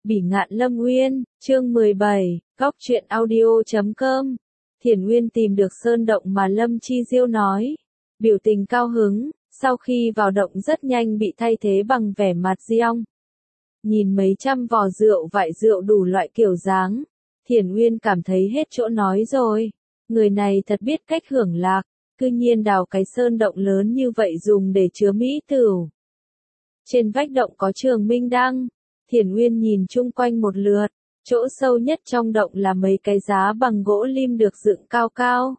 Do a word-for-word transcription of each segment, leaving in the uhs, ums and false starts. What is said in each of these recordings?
Bỉ ngạn Lâm Uyên, chương mười bảy, góc truyện audio chấm com. Thiển Uyên tìm được sơn động mà Lâm Chi Diêu nói. Biểu tình cao hứng, sau khi vào động rất nhanh bị thay thế bằng vẻ mặt riong. Nhìn mấy trăm vò rượu vại rượu đủ loại kiểu dáng, Thiển Uyên cảm thấy hết chỗ nói rồi. Người này thật biết cách hưởng lạc, cư nhiên đào cái sơn động lớn như vậy dùng để chứa mỹ tửu. Trên vách động có trường minh đăng. Thiển Uyên nhìn chung quanh một lượt, chỗ sâu nhất trong động là mấy cái giá bằng gỗ lim được dựng cao cao.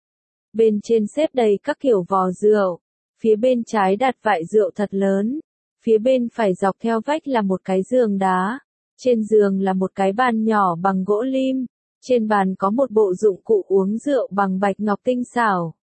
Bên trên xếp đầy các kiểu vò rượu, phía bên trái đặt vại rượu thật lớn, phía bên phải dọc theo vách là một cái giường đá, trên giường là một cái bàn nhỏ bằng gỗ lim, trên bàn có một bộ dụng cụ uống rượu bằng bạch ngọc tinh xảo.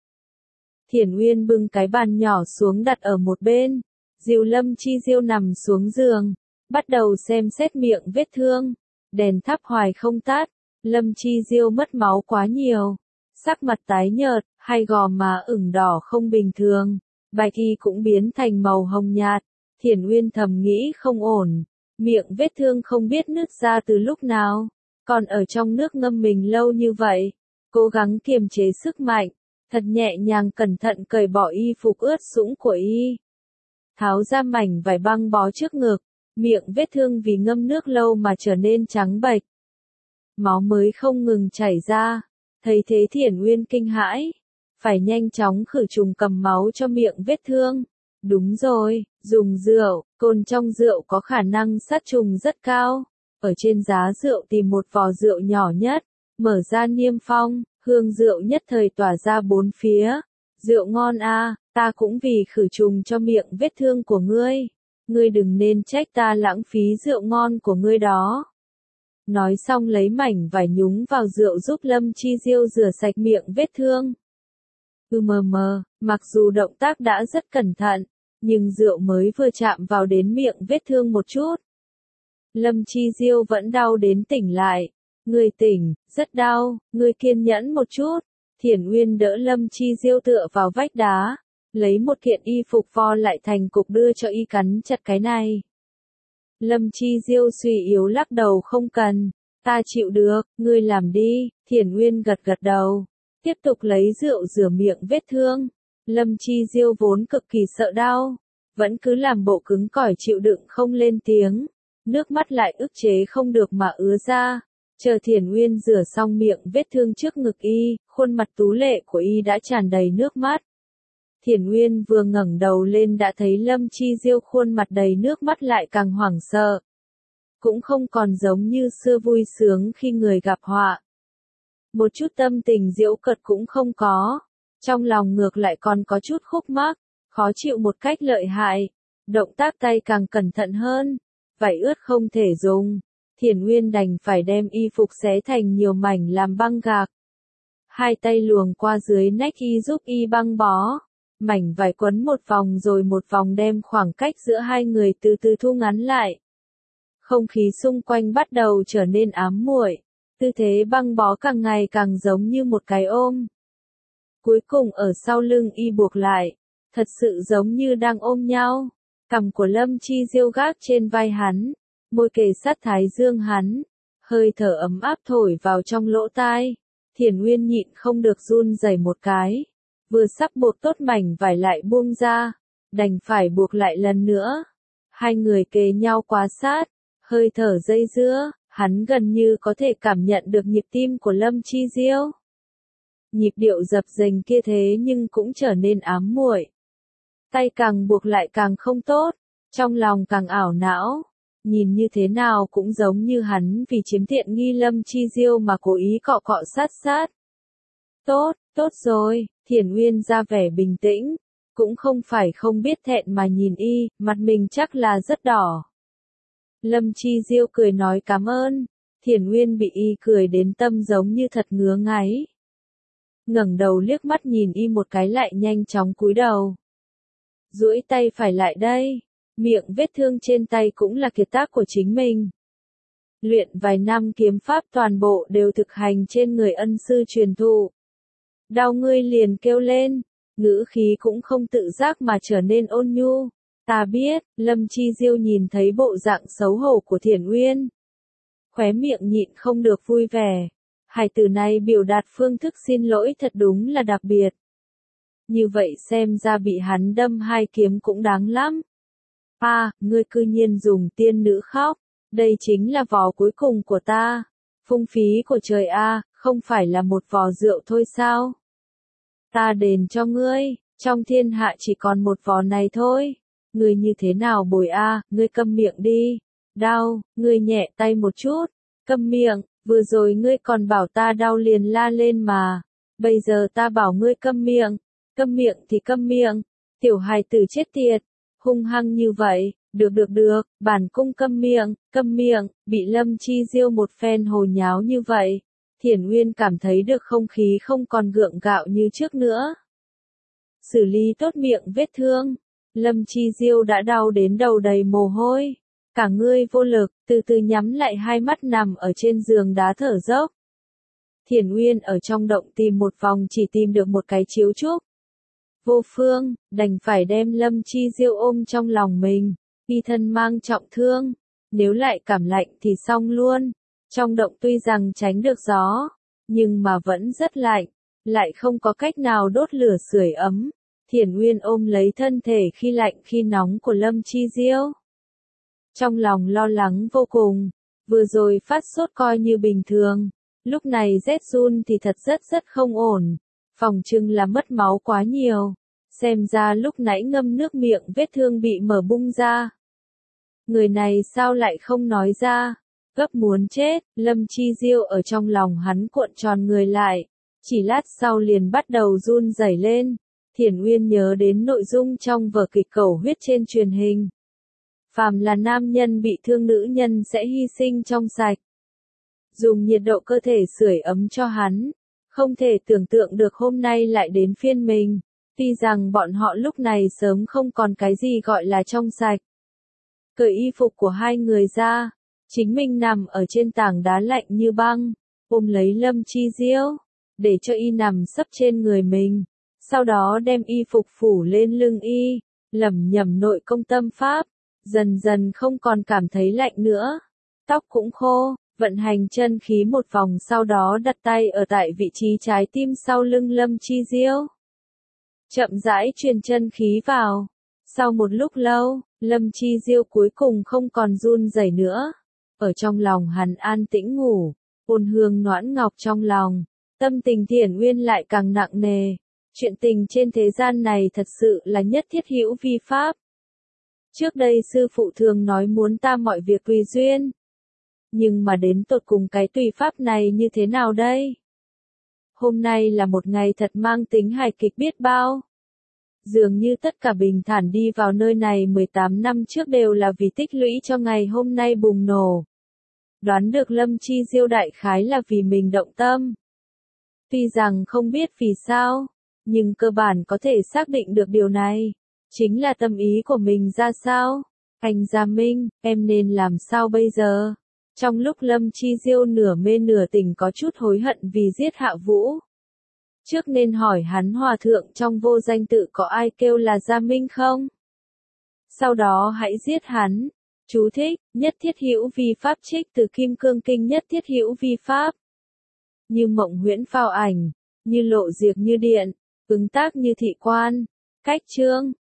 Thiển Uyên bưng cái bàn nhỏ xuống đặt ở một bên, dìu Lâm Chi Diêu nằm xuống giường. Bắt đầu xem xét miệng vết thương, đèn thắp hoài không tắt, Lâm Chi Diêu mất máu quá nhiều, sắc mặt tái nhợt, hai gò má ửng đỏ không bình thường, bạch y cũng biến thành màu hồng nhạt. Thiển Uyên thầm nghĩ không ổn, miệng vết thương không biết nứt ra từ lúc nào, còn ở trong nước ngâm mình lâu như vậy, cố gắng kiềm chế sức mạnh, thật nhẹ nhàng cẩn thận cởi bỏ y phục ướt sũng của y, tháo ra mảnh vải băng bó trước ngực. Miệng vết thương vì ngâm nước lâu mà trở nên trắng bệch. Máu mới không ngừng chảy ra. Thấy thế Thiển Uyên kinh hãi. Phải nhanh chóng khử trùng cầm máu cho miệng vết thương. Đúng rồi, dùng rượu, cồn trong rượu có khả năng sát trùng rất cao. Ở trên giá rượu tìm một vò rượu nhỏ nhất, mở ra niêm phong, hương rượu nhất thời tỏa ra bốn phía. Rượu ngon a, ta cũng vì khử trùng cho miệng vết thương của ngươi. Ngươi đừng nên trách ta lãng phí rượu ngon của ngươi đó. Nói xong lấy mảnh vải nhúng vào rượu giúp Lâm Chi Diêu rửa sạch miệng vết thương. Ừ mờ mờ, mặc dù động tác đã rất cẩn thận, nhưng rượu mới vừa chạm vào đến miệng vết thương một chút. Lâm Chi Diêu vẫn đau đến tỉnh lại. Ngươi tỉnh, rất đau, ngươi kiên nhẫn một chút. Thiển Uyên đỡ Lâm Chi Diêu tựa vào vách đá. Lấy một kiện y phục vo lại thành cục đưa cho y cắn chặt cái này. Lâm Chi Diêu suy yếu lắc đầu không cần, ta chịu được, ngươi làm đi. Thiển Uyên gật gật đầu, tiếp tục lấy rượu rửa miệng vết thương. Lâm Chi Diêu vốn cực kỳ sợ đau, vẫn cứ làm bộ cứng cỏi chịu đựng không lên tiếng, nước mắt lại ức chế không được mà ứa ra. Chờ Thiển Uyên rửa xong miệng vết thương trước ngực y, khuôn mặt tú lệ của y đã tràn đầy nước mắt. Thiển Uyên vừa ngẩng đầu lên đã thấy Lâm Chi Diêu khuôn mặt đầy nước mắt lại càng hoảng sợ. Cũng không còn giống như xưa vui sướng khi người gặp họa. Một chút tâm tình giễu cợt cũng không có. Trong lòng ngược lại còn có chút khúc mắc, khó chịu một cách lợi hại. Động tác tay càng cẩn thận hơn. Vải ướt không thể dùng. Thiển Uyên đành phải đem y phục xé thành nhiều mảnh làm băng gạc. Hai tay luồng qua dưới nách y giúp y băng bó. Mảnh vải quấn một vòng rồi một vòng đem khoảng cách giữa hai người từ từ thu ngắn lại. Không khí xung quanh bắt đầu trở nên ám muội, tư thế băng bó càng ngày càng giống như một cái ôm. Cuối cùng ở sau lưng y buộc lại, thật sự giống như đang ôm nhau. Cằm của Lâm Chi Diêu gác trên vai hắn, môi kề sát thái dương hắn, hơi thở ấm áp thổi vào trong lỗ tai. Thiển Uyên nhịn không được run rẩy một cái. Vừa sắp buộc tốt mảnh vải lại buông ra, đành phải buộc lại lần nữa. Hai người kề nhau quá sát, hơi thở dây dưa, hắn gần như có thể cảm nhận được nhịp tim của Lâm Chi Diêu. Nhịp điệu dập dềnh kia thế nhưng cũng trở nên ám muội. Tay càng buộc lại càng không tốt, trong lòng càng ảo não. Nhìn như thế nào cũng giống như hắn vì chiếm tiện nghi Lâm Chi Diêu mà cố ý cọ cọ sát sát. Tốt, tốt rồi. Thiển Uyên ra vẻ bình tĩnh, cũng không phải không biết thẹn mà nhìn y, mặt mình chắc là rất đỏ. Lâm Chi Diêu cười nói cảm ơn, Thiển Uyên bị y cười đến tâm giống như thật ngứa ngáy. Ngẩng đầu liếc mắt nhìn y một cái lại nhanh chóng cúi đầu. Duỗi tay phải lại đây, miệng vết thương trên tay cũng là kiệt tác của chính mình. Luyện vài năm kiếm pháp toàn bộ đều thực hành trên người ân sư truyền thụ. Đau ngươi liền kêu lên, ngữ khí cũng không tự giác mà trở nên ôn nhu. Ta biết, Lâm Chi Diêu nhìn thấy bộ dạng xấu hổ của Thiển Uyên, khóe miệng nhịn không được vui vẻ. Hài tử này biểu đạt phương thức xin lỗi thật đúng là đặc biệt. Như vậy xem ra bị hắn đâm hai kiếm cũng đáng lắm. À, ngươi cư nhiên dùng tiên nữ khóc. Đây chính là vò cuối cùng của ta. Phung phí của trời a, không phải là một vò rượu thôi sao? Ta đền cho ngươi, trong thiên hạ chỉ còn một vò này thôi. Ngươi như thế nào bồi a, ngươi câm miệng đi. Đau, ngươi nhẹ tay một chút. Câm miệng, vừa rồi ngươi còn bảo ta đau liền la lên mà. Bây giờ ta bảo ngươi câm miệng. Câm miệng thì câm miệng. Tiểu hài tử chết tiệt. Hung hăng như vậy, được được được, bản cung câm miệng, câm miệng, bị Lâm Chi Diêu một phen hồ nháo như vậy. Thiển Uyên cảm thấy được không khí không còn gượng gạo như trước nữa. Xử lý tốt miệng vết thương, Lâm Chi Diêu đã đau đến đầu đầy mồ hôi. Cả người vô lực, từ từ nhắm lại hai mắt nằm ở trên giường đá thở dốc. Thiển Uyên ở trong động tìm một vòng chỉ tìm được một cái chiếu trúc. Vô phương, đành phải đem Lâm Chi Diêu ôm trong lòng mình, y thân mang trọng thương, nếu lại cảm lạnh thì xong luôn. Trong động tuy rằng tránh được gió, nhưng mà vẫn rất lạnh, lại không có cách nào đốt lửa sưởi ấm. Thiển Uyên ôm lấy thân thể khi lạnh khi nóng của Lâm Chi Diêu. Trong lòng lo lắng vô cùng, vừa rồi phát sốt coi như bình thường, lúc này rét run thì thật rất rất không ổn. Phòng trưng là mất máu quá nhiều, xem ra lúc nãy ngâm nước miệng vết thương bị mở bung ra. Người này sao lại không nói ra, gấp muốn chết, Lâm Chi Diêu ở trong lòng hắn cuộn tròn người lại, chỉ lát sau liền bắt đầu run rẩy lên. Thiển Uyên nhớ đến nội dung trong vở kịch Cầu Huyết trên truyền hình. Phàm là nam nhân bị thương nữ nhân sẽ hy sinh trong sạch, dùng nhiệt độ cơ thể sưởi ấm cho hắn. Không thể tưởng tượng được hôm nay lại đến phiên mình, tuy rằng bọn họ lúc này sớm không còn cái gì gọi là trong sạch. Cởi y phục của hai người ra, chính mình nằm ở trên tảng đá lạnh như băng, ôm lấy Lâm Chi Diêu, để cho y nằm sấp trên người mình, sau đó đem y phục phủ lên lưng y, lẩm nhẩm nội công tâm pháp, dần dần không còn cảm thấy lạnh nữa, tóc cũng khô. Vận hành chân khí một vòng sau đó đặt tay ở tại vị trí trái tim sau lưng Lâm Chi Diêu. Chậm rãi truyền chân khí vào. Sau một lúc lâu, Lâm Chi Diêu cuối cùng không còn run rẩy nữa. Ở trong lòng hắn an tĩnh ngủ, ôn hương noãn ngọc trong lòng. Tâm tình Thiển Uyên lại càng nặng nề. Chuyện tình trên thế gian này thật sự là nhất thiết hữu vi pháp. Trước đây sư phụ thường nói muốn ta mọi việc tùy duyên. Nhưng mà đến tột cùng cái tùy pháp này như thế nào đây? Hôm nay là một ngày thật mang tính hài kịch biết bao. Dường như tất cả bình thản đi vào nơi này mười tám năm trước đều là vì tích lũy cho ngày hôm nay bùng nổ. Đoán được Lâm Chi Diêu đại khái là vì mình động tâm. Tuy rằng không biết vì sao, nhưng cơ bản có thể xác định được điều này. Chính là tâm ý của mình ra sao? Anh Gia Minh, em nên làm sao bây giờ? Trong lúc Lâm Chi Diêu nửa mê nửa tỉnh có chút hối hận vì giết Hạ Vũ. Trước nên hỏi hắn hòa thượng trong vô danh tự có ai kêu là Gia Minh không? Sau đó hãy giết hắn. Chú thích, nhất thiết hữu vi pháp trích từ Kim Cương Kinh nhất thiết hữu vi pháp. Như mộng huyễn phao ảnh, như lộ diệt như điện, ứng tác như thị quan. Cách chương,